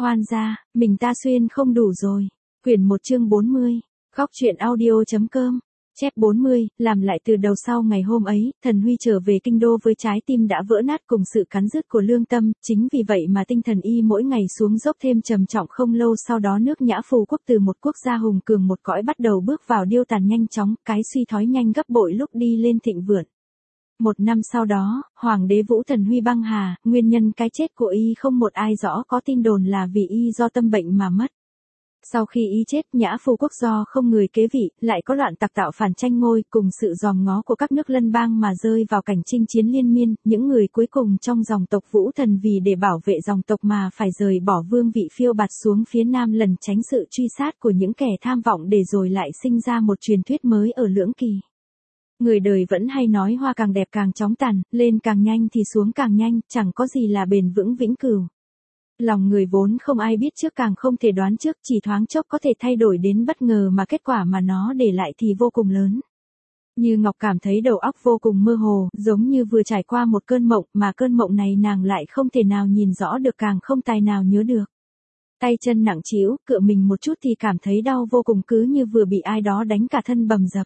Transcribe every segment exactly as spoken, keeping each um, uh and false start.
Hoan gia, mình ta xuyên không đủ rồi. Quyển một chương bốn mươi. Góc truyện audio.com. Chép bốn mươi, làm lại từ đầu sau ngày hôm ấy, Thần Huy trở về kinh đô với trái tim đã vỡ nát cùng sự cắn rứt của lương tâm, chính vì vậy mà tinh thần y mỗi ngày xuống dốc thêm trầm trọng. Không lâu sau đó nước Nhã Phù quốc từ một quốc gia hùng cường một cõi bắt đầu bước vào điêu tàn nhanh chóng, cái suy thoái nhanh gấp bội lúc đi lên thịnh vượng. Một năm sau đó, Hoàng đế Vũ Thần Huy băng hà, nguyên nhân cái chết của y không một ai rõ, có tin đồn là vì y do tâm bệnh mà mất. Sau khi y chết, Nhã Phù quốc do không người kế vị, lại có loạn tặc tạo phản tranh ngôi, cùng sự giòm ngó của các nước lân bang mà rơi vào cảnh chinh chiến liên miên. Những người cuối cùng trong dòng tộc Vũ Thần vì để bảo vệ dòng tộc mà phải rời bỏ vương vị phiêu bạt xuống phía nam lần tránh sự truy sát của những kẻ tham vọng, để rồi lại sinh ra một truyền thuyết mới ở Lưỡng Kỳ. Người đời vẫn hay nói hoa càng đẹp càng chóng tàn, lên càng nhanh thì xuống càng nhanh, chẳng có gì là bền vững vĩnh cửu. Lòng người vốn không ai biết trước, càng không thể đoán trước, chỉ thoáng chốc có thể thay đổi đến bất ngờ, mà kết quả mà nó để lại thì vô cùng lớn. Như Ngọc cảm thấy đầu óc vô cùng mơ hồ, giống như vừa trải qua một cơn mộng, mà cơn mộng này nàng lại không thể nào nhìn rõ được, càng không tài nào nhớ được. Tay chân nặng trĩu, cựa mình một chút thì cảm thấy đau vô cùng, cứ như vừa bị ai đó đánh cả thân bầm dập.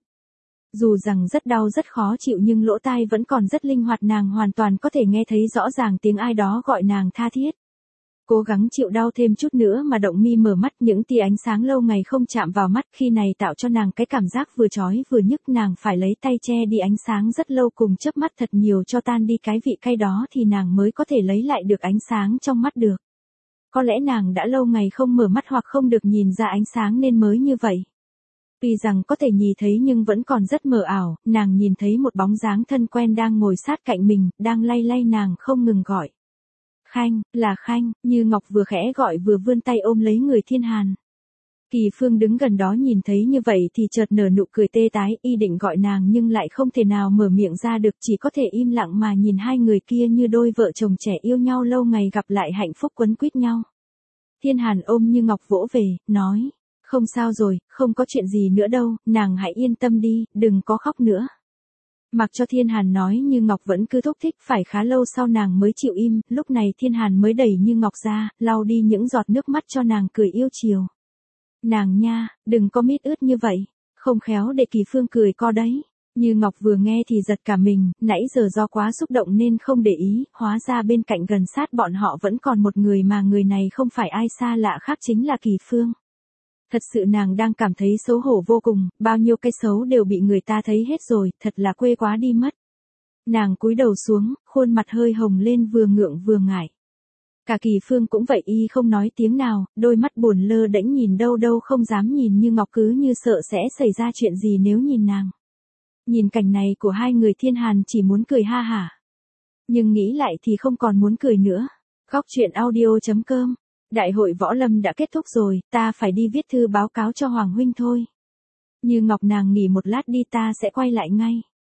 Dù rằng rất đau rất khó chịu nhưng lỗ tai vẫn còn rất linh hoạt, nàng hoàn toàn có thể nghe thấy rõ ràng tiếng ai đó gọi nàng tha thiết. Cố gắng chịu đau thêm chút nữa mà động mi mở mắt, những tia ánh sáng lâu ngày không chạm vào mắt khi này tạo cho nàng cái cảm giác vừa chói vừa nhức, nàng phải lấy tay che đi ánh sáng rất lâu, cùng chớp mắt thật nhiều cho tan đi cái vị cay đó thì nàng mới có thể lấy lại được ánh sáng trong mắt được. Có lẽ nàng đã lâu ngày không mở mắt hoặc không được nhìn ra ánh sáng nên mới như vậy. Tuy rằng có thể nhìn thấy nhưng vẫn còn rất mờ ảo, nàng nhìn thấy một bóng dáng thân quen đang ngồi sát cạnh mình, đang lay lay nàng không ngừng gọi. Khanh, là Khanh. Như Ngọc vừa khẽ gọi vừa vươn tay ôm lấy người Thiên Hàn. Kỳ Phương đứng gần đó nhìn thấy như vậy thì chợt nở nụ cười tê tái, y định gọi nàng nhưng lại không thể nào mở miệng ra được, chỉ có thể im lặng mà nhìn hai người kia như đôi vợ chồng trẻ yêu nhau lâu ngày gặp lại hạnh phúc quấn quýt nhau. Thiên Hàn ôm Như Ngọc vỗ về, nói, không sao rồi, không có chuyện gì nữa đâu, nàng hãy yên tâm đi, đừng có khóc nữa. Mặc cho Thiên Hàn nói, Như Ngọc vẫn cứ thúc thích, phải khá lâu sau nàng mới chịu im, lúc này Thiên Hàn mới đẩy Như Ngọc ra, lau đi những giọt nước mắt cho nàng, cười yêu chiều. Nàng nha, đừng có mít ướt như vậy, không khéo để Kỳ Phương cười co đấy. Như Ngọc vừa nghe thì giật cả mình, nãy giờ do quá xúc động nên không để ý, hóa ra bên cạnh gần sát bọn họ vẫn còn một người, mà người này không phải ai xa lạ khác chính là Kỳ Phương. Thật sự nàng đang cảm thấy xấu hổ vô cùng, bao nhiêu cái xấu đều bị người ta thấy hết rồi, thật là quê quá đi mất. Nàng cúi đầu xuống, khuôn mặt hơi hồng lên, vừa ngượng vừa ngại. Cả Kỳ Phương cũng vậy, y không nói tiếng nào, đôi mắt buồn lơ đễnh nhìn đâu đâu không dám nhìn Như Ngọc, cứ như sợ sẽ xảy ra chuyện gì nếu nhìn nàng. Nhìn cảnh này của hai người, Thiên Hàn chỉ muốn cười ha hả. Nhưng nghĩ lại thì không còn muốn cười nữa. Góc truyện audio.com. Đại hội võ lâm đã kết thúc rồi, ta phải đi viết thư báo cáo cho Hoàng huynh thôi. Như Ngọc, nàng nghỉ một lát đi, ta sẽ quay lại ngay.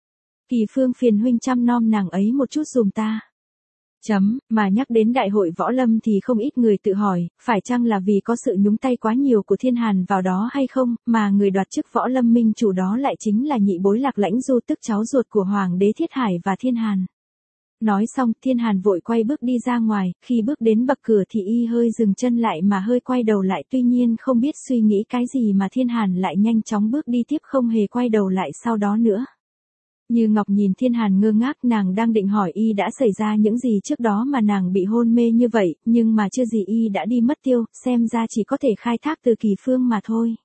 Kỳ Phương, phiền huynh chăm nom nàng ấy một chút giùm ta. Chấm, mà nhắc đến đại hội võ lâm thì không ít người tự hỏi, phải chăng là vì có sự nhúng tay quá nhiều của Thiên Hàn vào đó hay không, mà người đoạt chức võ lâm minh chủ đó lại chính là nhị bối Lạc Lãnh Du, tức cháu ruột của Hoàng đế Thiết Hải và Thiên Hàn. Nói xong, Thiên Hàn vội quay bước đi ra ngoài, khi bước đến bậc cửa thì y hơi dừng chân lại mà hơi quay đầu lại, tuy nhiên không biết suy nghĩ cái gì mà Thiên Hàn lại nhanh chóng bước đi tiếp, không hề quay đầu lại sau đó nữa. Như Ngọc nhìn Thiên Hàn ngơ ngác, nàng đang định hỏi y đã xảy ra những gì trước đó mà nàng bị hôn mê như vậy, nhưng mà chưa gì y đã đi mất tiêu, xem ra chỉ có thể khai thác từ Kỳ Phương mà thôi.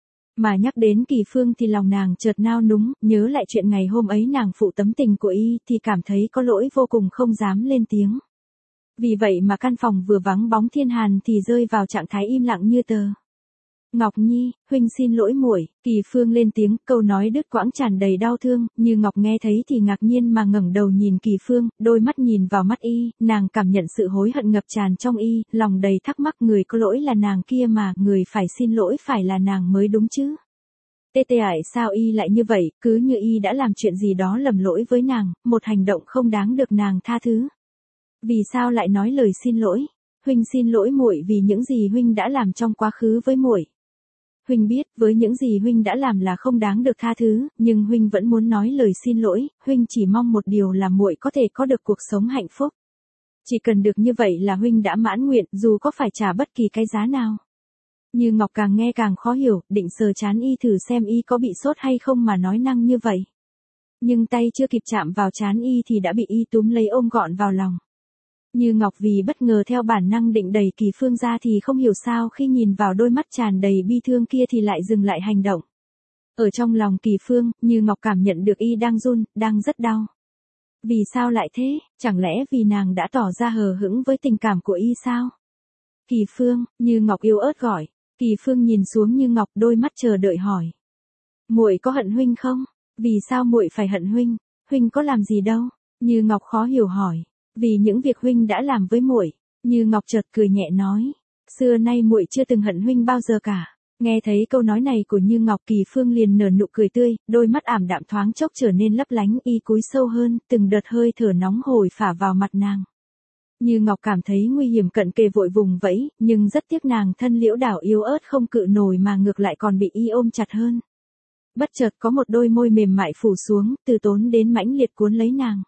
Mà nhắc đến Kỳ Phương thì lòng nàng chợt nao núng, nhớ lại chuyện ngày hôm ấy nàng phụ tấm tình của y thì cảm thấy có lỗi vô cùng, không dám lên tiếng. Vì vậy mà căn phòng vừa vắng bóng Thiên Hàn thì rơi vào trạng thái im lặng như tờ. Ngọc Nhi, huynh xin lỗi muội. Kỳ Phương lên tiếng, câu nói đứt quãng tràn đầy đau thương. Như Ngọc nghe thấy thì ngạc nhiên mà ngẩng đầu nhìn Kỳ Phương, đôi mắt nhìn vào mắt y, nàng cảm nhận sự hối hận ngập tràn trong y, lòng đầy thắc mắc, người có lỗi là nàng kia mà, người phải xin lỗi phải là nàng mới đúng chứ. Tê tê ải, sao y lại như vậy, cứ như y đã làm chuyện gì đó lầm lỗi với nàng, một hành động không đáng được nàng tha thứ. Vì sao lại nói lời xin lỗi? Huynh xin lỗi muội vì những gì huynh đã làm trong quá khứ với muội. Huynh biết, với những gì huynh đã làm là không đáng được tha thứ, nhưng huynh vẫn muốn nói lời xin lỗi, huynh chỉ mong một điều là muội có thể có được cuộc sống hạnh phúc. Chỉ cần được như vậy là huynh đã mãn nguyện, dù có phải trả bất kỳ cái giá nào. Như Ngọc càng nghe càng khó hiểu, định sờ chán y thử xem y có bị sốt hay không mà nói năng như vậy. Nhưng tay chưa kịp chạm vào chán y thì đã bị y túm lấy ôm gọn vào lòng. Như Ngọc vì bất ngờ theo bản năng định đẩy Kỳ Phương ra thì không hiểu sao khi nhìn vào đôi mắt tràn đầy bi thương kia thì lại dừng lại hành động. Ở trong lòng Kỳ Phương, Như Ngọc cảm nhận được y đang run, đang rất đau. Vì sao lại thế, chẳng lẽ vì nàng đã tỏ ra hờ hững với tình cảm của y sao? Kỳ Phương, Như Ngọc yếu ớt gọi. Kỳ Phương nhìn xuống Như Ngọc, đôi mắt chờ đợi hỏi. Muội có hận huynh không? Vì sao muội phải hận huynh? Huynh có làm gì đâu? Như Ngọc khó hiểu hỏi. Vì những việc huynh đã làm với muội. Như Ngọc chợt cười nhẹ nói. Xưa nay muội chưa từng hận huynh bao giờ cả. Nghe thấy câu nói này của Như Ngọc, Kỳ Phương liền nở nụ cười tươi, đôi mắt ảm đạm thoáng chốc trở nên lấp lánh, y cúi sâu hơn, từng đợt hơi thở nóng hổi phả vào mặt nàng. Như Ngọc cảm thấy nguy hiểm cận kề vội vùng vẫy, nhưng rất tiếc nàng thân liễu đảo yếu ớt không cự nổi mà ngược lại còn bị y ôm chặt hơn. Bất chợt có một đôi môi mềm mại phủ xuống, từ tốn đến mãnh liệt cuốn lấy nàng.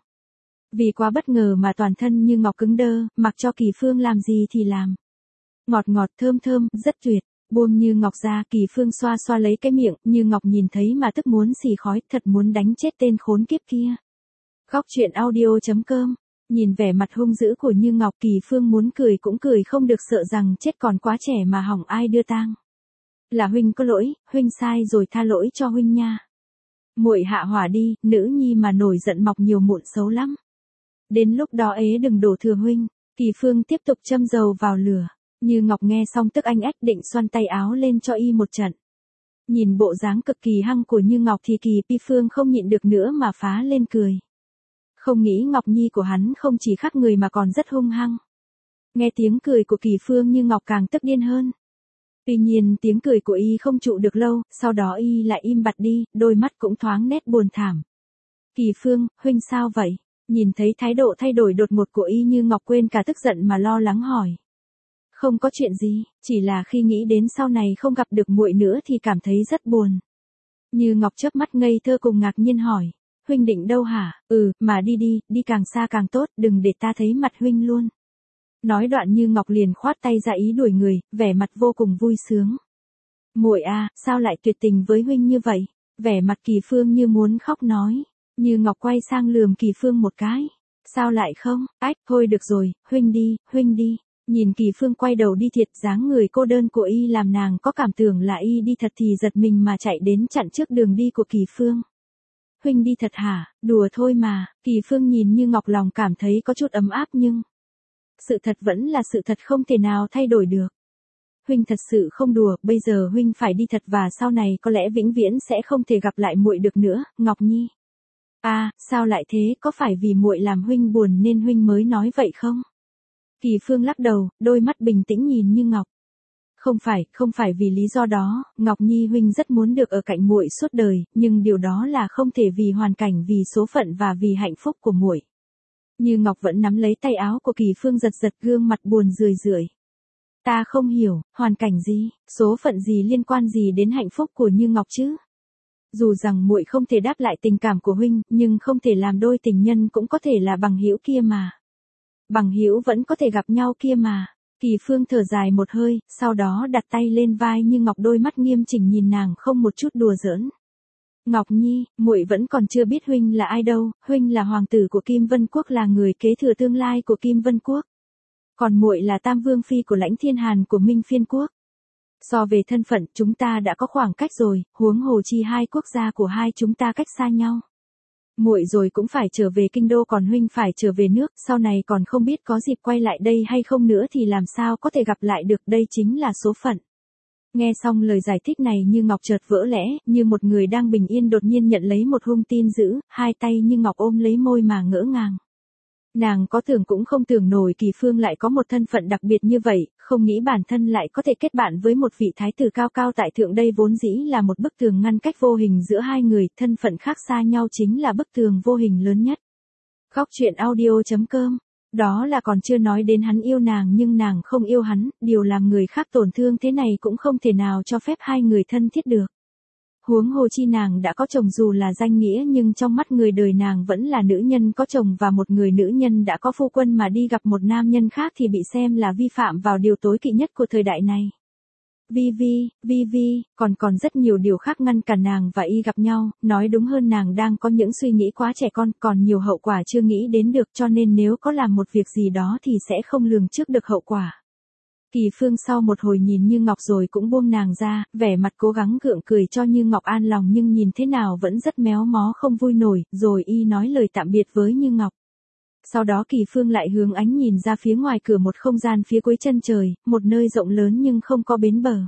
Vì quá bất ngờ mà toàn thân Như Ngọc cứng đơ, mặc cho Kỳ Phương làm gì thì làm. Ngọt ngọt thơm thơm, rất tuyệt. Buông Như Ngọc ra, Kỳ Phương xoa xoa lấy cái miệng, Như Ngọc nhìn thấy mà tức muốn xì khói, thật muốn đánh chết tên khốn kiếp kia. Góc truyện audio chấm com. Nhìn vẻ mặt hung dữ của Như Ngọc, Kỳ Phương muốn cười cũng cười không được, sợ rằng chết còn quá trẻ mà hỏng ai đưa tang. Là huynh có lỗi, huynh sai rồi, tha lỗi cho huynh nha. Muội hạ hỏa đi, nữ nhi mà nổi giận mọc nhiều mụn xấu lắm. Đến lúc đó ế đừng đổ thừa huynh. Kỳ Phương tiếp tục châm dầu vào lửa. Như Ngọc nghe xong tức anh ách, định xoăn tay áo lên cho y một trận. Nhìn bộ dáng cực kỳ hăng của Như Ngọc thì Kỳ Pi Phương không nhịn được nữa mà phá lên cười. Không nghĩ Ngọc Nhi của hắn không chỉ khác người mà còn rất hung hăng. Nghe tiếng cười của Kỳ Phương, Như Ngọc càng tức điên hơn. Tuy nhiên tiếng cười của y không trụ được lâu, sau đó y lại im bặt đi, đôi mắt cũng thoáng nét buồn thảm. Kỳ Phương, huynh sao vậy? Nhìn thấy thái độ thay đổi đột ngột của y, Như Ngọc quên cả tức giận mà lo lắng hỏi. Không có chuyện gì, chỉ là khi nghĩ đến sau này không gặp được muội nữa thì cảm thấy rất buồn. Như Ngọc chớp mắt ngây thơ cùng ngạc nhiên hỏi. Huynh định đâu hả? Ừ, mà đi đi, đi càng xa càng tốt, đừng để ta thấy mặt huynh luôn. Nói đoạn Như Ngọc liền khoát tay ra ý đuổi người, vẻ mặt vô cùng vui sướng. Muội à, sao lại tuyệt tình với huynh như vậy? Vẻ mặt Kỳ Phương như muốn khóc nói. Như Ngọc quay sang lườm Kỳ Phương một cái. Sao lại không? Ách, thôi được rồi, huynh đi, huynh đi. Nhìn Kỳ Phương quay đầu đi, thiệt dáng người cô đơn của y làm nàng có cảm tưởng là y đi thật thì giật mình mà chạy đến chặn trước đường đi của Kỳ Phương. Huynh đi thật hả? Đùa thôi mà. Kỳ Phương nhìn Như Ngọc lòng cảm thấy có chút ấm áp, nhưng sự thật vẫn là sự thật, không thể nào thay đổi được. Huynh thật sự không đùa, bây giờ huynh phải đi thật và sau này có lẽ vĩnh viễn sẽ không thể gặp lại muội được nữa, Ngọc Nhi. À, sao lại thế, có phải vì muội làm huynh buồn nên huynh mới nói vậy không? Kỳ Phương lắc đầu, đôi mắt bình tĩnh nhìn Như Ngọc. Không phải, không phải vì lý do đó, Ngọc Nhi huynh rất muốn được ở cạnh muội suốt đời, nhưng điều đó là không thể vì hoàn cảnh, vì số phận và vì hạnh phúc của muội. Như Ngọc vẫn nắm lấy tay áo của Kỳ Phương, giật giật gương mặt buồn rười rượi. Ta không hiểu, hoàn cảnh gì, số phận gì liên quan gì đến hạnh phúc của Như Ngọc chứ? Dù rằng muội không thể đáp lại tình cảm của huynh, nhưng không thể làm đôi tình nhân cũng có thể là bằng hữu kia mà. Bằng hữu vẫn có thể gặp nhau kia mà. Kỳ Phương thở dài một hơi, sau đó đặt tay lên vai Như Ngọc, đôi mắt nghiêm chỉnh nhìn nàng không một chút đùa giỡn. Ngọc Nhi, muội vẫn còn chưa biết huynh là ai đâu, huynh là hoàng tử của Kim Vân Quốc, là người kế thừa tương lai của Kim Vân Quốc. Còn muội là Tam Vương phi của Lãnh Thiên Hàn của Minh Phiên Quốc. So về thân phận, chúng ta đã có khoảng cách rồi, huống hồ chi hai quốc gia của hai chúng ta cách xa nhau. Muội rồi cũng phải trở về kinh đô, còn huynh phải trở về nước, sau này còn không biết có dịp quay lại đây hay không nữa thì làm sao có thể gặp lại được, đây chính là số phận. Nghe xong lời giải thích này, Như Ngọc chợt vỡ lẽ, như một người đang bình yên đột nhiên nhận lấy một hung tin dữ, hai tay Như Ngọc ôm lấy môi mà ngỡ ngàng. Nàng có tưởng cũng không tưởng nổi Kỳ Phương lại có một thân phận đặc biệt như vậy, không nghĩ bản thân lại có thể kết bạn với một vị thái tử cao cao tại thượng, đây vốn dĩ là một bức tường ngăn cách vô hình giữa hai người, thân phận khác xa nhau chính là bức tường vô hình lớn nhất. Góc truyện audio chấm com. Đó là còn chưa nói đến hắn yêu nàng nhưng nàng không yêu hắn, điều làm người khác tổn thương thế này cũng không thể nào cho phép hai người thân thiết được. Huống hồ chi nàng đã có chồng dù là danh nghĩa nhưng trong mắt người đời nàng vẫn là nữ nhân có chồng và một người nữ nhân đã có phu quân mà đi gặp một nam nhân khác thì bị xem là vi phạm vào điều tối kỵ nhất của thời đại này. Vi Vi, Vi Vi, còn còn rất nhiều điều khác ngăn cản nàng và y gặp nhau, nói đúng hơn nàng đang có những suy nghĩ quá trẻ con, còn nhiều hậu quả chưa nghĩ đến được cho nên nếu có làm một việc gì đó thì sẽ không lường trước được hậu quả. Kỳ Phương sau một hồi nhìn Như Ngọc rồi cũng buông nàng ra, vẻ mặt cố gắng gượng cười cho Như Ngọc an lòng nhưng nhìn thế nào vẫn rất méo mó không vui nổi, rồi y nói lời tạm biệt với Như Ngọc. Sau đó Kỳ Phương lại hướng ánh nhìn ra phía ngoài cửa một không gian phía cuối chân trời, một nơi rộng lớn nhưng không có bến bờ.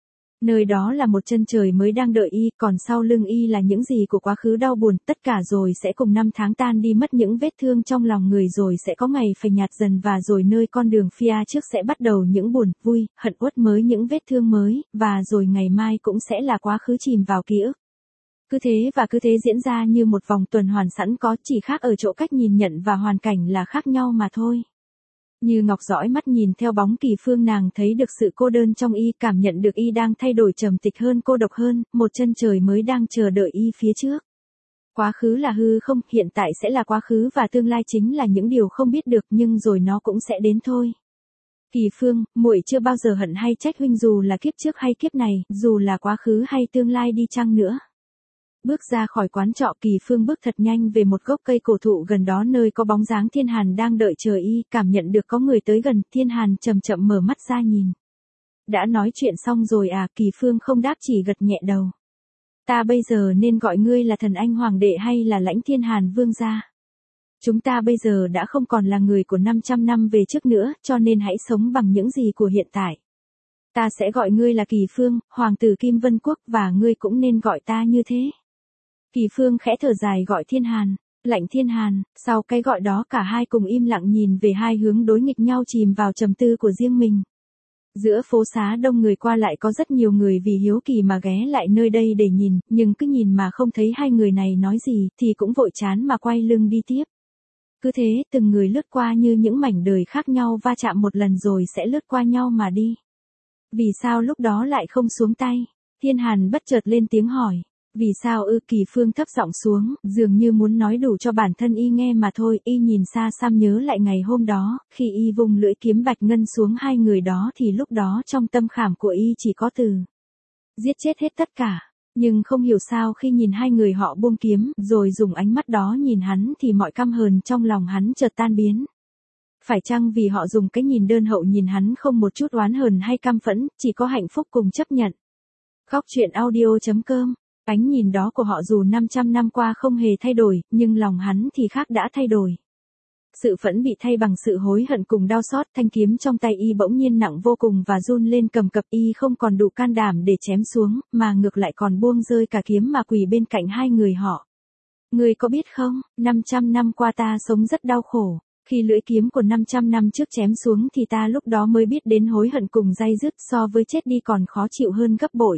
Nơi đó là một chân trời mới đang đợi y, còn sau lưng y là những gì của quá khứ đau buồn, tất cả rồi sẽ cùng năm tháng tan đi mất những vết thương trong lòng người rồi sẽ có ngày phai nhạt dần và rồi nơi con đường phía trước sẽ bắt đầu những buồn, vui, hận uất mới những vết thương mới, và rồi ngày mai cũng sẽ là quá khứ chìm vào ký ức. Cứ thế và cứ thế diễn ra như một vòng tuần hoàn sẵn có, chỉ khác ở chỗ cách nhìn nhận và hoàn cảnh là khác nhau mà thôi. Như Ngọc dõi mắt nhìn theo bóng Kỳ Phương, nàng thấy được sự cô đơn trong y, cảm nhận được y đang thay đổi trầm tịch hơn, cô độc hơn, một chân trời mới đang chờ đợi y phía trước. Quá khứ là hư không, hiện tại sẽ là quá khứ và tương lai chính là những điều không biết được nhưng rồi nó cũng sẽ đến thôi. Kỳ Phương, muội chưa bao giờ hận hay trách huynh dù là kiếp trước hay kiếp này, dù là quá khứ hay tương lai đi chăng nữa. Bước ra khỏi quán trọ, Kỳ Phương bước thật nhanh về một gốc cây cổ thụ gần đó nơi có bóng dáng Thiên Hàn đang đợi chờ y, cảm nhận được có người tới gần, Thiên Hàn chậm chậm mở mắt ra nhìn. Đã nói chuyện xong rồi à? Kỳ Phương không đáp, chỉ gật nhẹ đầu. Ta bây giờ nên gọi ngươi là thần anh hoàng đệ hay là lãnh Thiên Hàn vương gia? Chúng ta bây giờ đã không còn là người của năm trăm năm về trước nữa, cho nên hãy sống bằng những gì của hiện tại. Ta sẽ gọi ngươi là Kỳ Phương, hoàng tử Kim Vân Quốc, và ngươi cũng nên gọi ta như thế. Kỳ Phương khẽ thở dài gọi Thiên Hàn, lạnh Thiên Hàn, sau cái gọi đó cả hai cùng im lặng nhìn về hai hướng đối nghịch nhau, chìm vào trầm tư của riêng mình. Giữa phố xá đông người qua lại, có rất nhiều người vì hiếu kỳ mà ghé lại nơi đây để nhìn, nhưng cứ nhìn mà không thấy hai người này nói gì, thì cũng vội chán mà quay lưng đi tiếp. Cứ thế, từng người lướt qua như những mảnh đời khác nhau, va chạm một lần rồi sẽ lướt qua nhau mà đi. Vì sao lúc đó lại không xuống tay? Thiên Hàn bất chợt lên tiếng hỏi. Vì sao ư? Kỳ Phương thấp giọng xuống, dường như muốn nói đủ cho bản thân y nghe mà thôi. Y nhìn xa xăm nhớ lại ngày hôm đó, khi y vung lưỡi kiếm bạch ngân xuống hai người đó thì lúc đó trong tâm khảm của y chỉ có từ giết chết hết tất cả. Nhưng không hiểu sao khi nhìn hai người họ buông kiếm, rồi dùng ánh mắt đó nhìn hắn thì mọi căm hờn trong lòng hắn chợt tan biến. Phải chăng vì họ dùng cái nhìn đơn hậu nhìn hắn không một chút oán hờn hay căm phẫn, chỉ có hạnh phúc cùng chấp nhận. Góc truyện audio chấm com. Ánh nhìn đó của họ dù năm trăm năm qua không hề thay đổi, nhưng lòng hắn thì khác đã thay đổi. Sự phẫn bị thay bằng sự hối hận cùng đau xót, thanh kiếm trong tay y bỗng nhiên nặng vô cùng và run lên cầm cập, y không còn đủ can đảm để chém xuống, mà ngược lại còn buông rơi cả kiếm mà quỳ bên cạnh hai người họ. Người có biết không, năm trăm năm qua ta sống rất đau khổ, khi lưỡi kiếm của năm trăm năm trước chém xuống thì ta lúc đó mới biết đến hối hận cùng day dứt, so với chết đi còn khó chịu hơn gấp bội.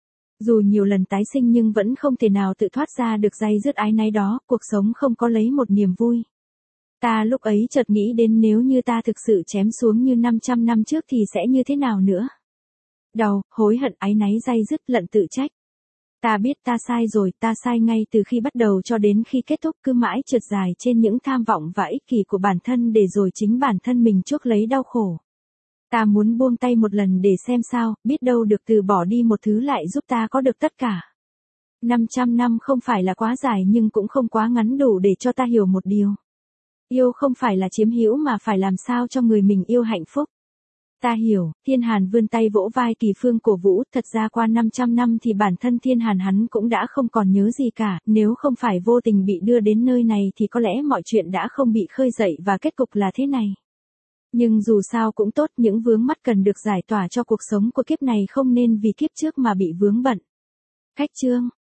Dù nhiều lần tái sinh nhưng vẫn không thể nào tự thoát ra được day dứt ái náy đó, cuộc sống không có lấy một niềm vui. Ta lúc ấy chợt nghĩ đến nếu như ta thực sự chém xuống như năm trăm năm trước thì sẽ như thế nào nữa. Đau, hối hận, áy náy, day dứt, lận tự trách. Ta biết ta sai rồi, ta sai ngay từ khi bắt đầu cho đến khi kết thúc, cứ mãi trượt dài trên những tham vọng và ích kỷ của bản thân để rồi chính bản thân mình chuốc lấy đau khổ. Ta muốn buông tay một lần để xem sao, biết đâu được từ bỏ đi một thứ lại giúp ta có được tất cả. năm trăm năm không phải là quá dài nhưng cũng không quá ngắn đủ để cho ta hiểu một điều. Yêu không phải là chiếm hữu mà phải làm sao cho người mình yêu hạnh phúc. Ta hiểu, Thiên Hàn vươn tay vỗ vai Kỳ Phương cổ vũ, thật ra qua năm trăm năm thì bản thân Thiên Hàn hắn cũng đã không còn nhớ gì cả, nếu không phải vô tình bị đưa đến nơi này thì có lẽ mọi chuyện đã không bị khơi dậy và kết cục là thế này. Nhưng dù sao cũng tốt, những vướng mắc cần được giải tỏa cho cuộc sống của kiếp này không nên vì kiếp trước mà bị vướng bận. Cách chương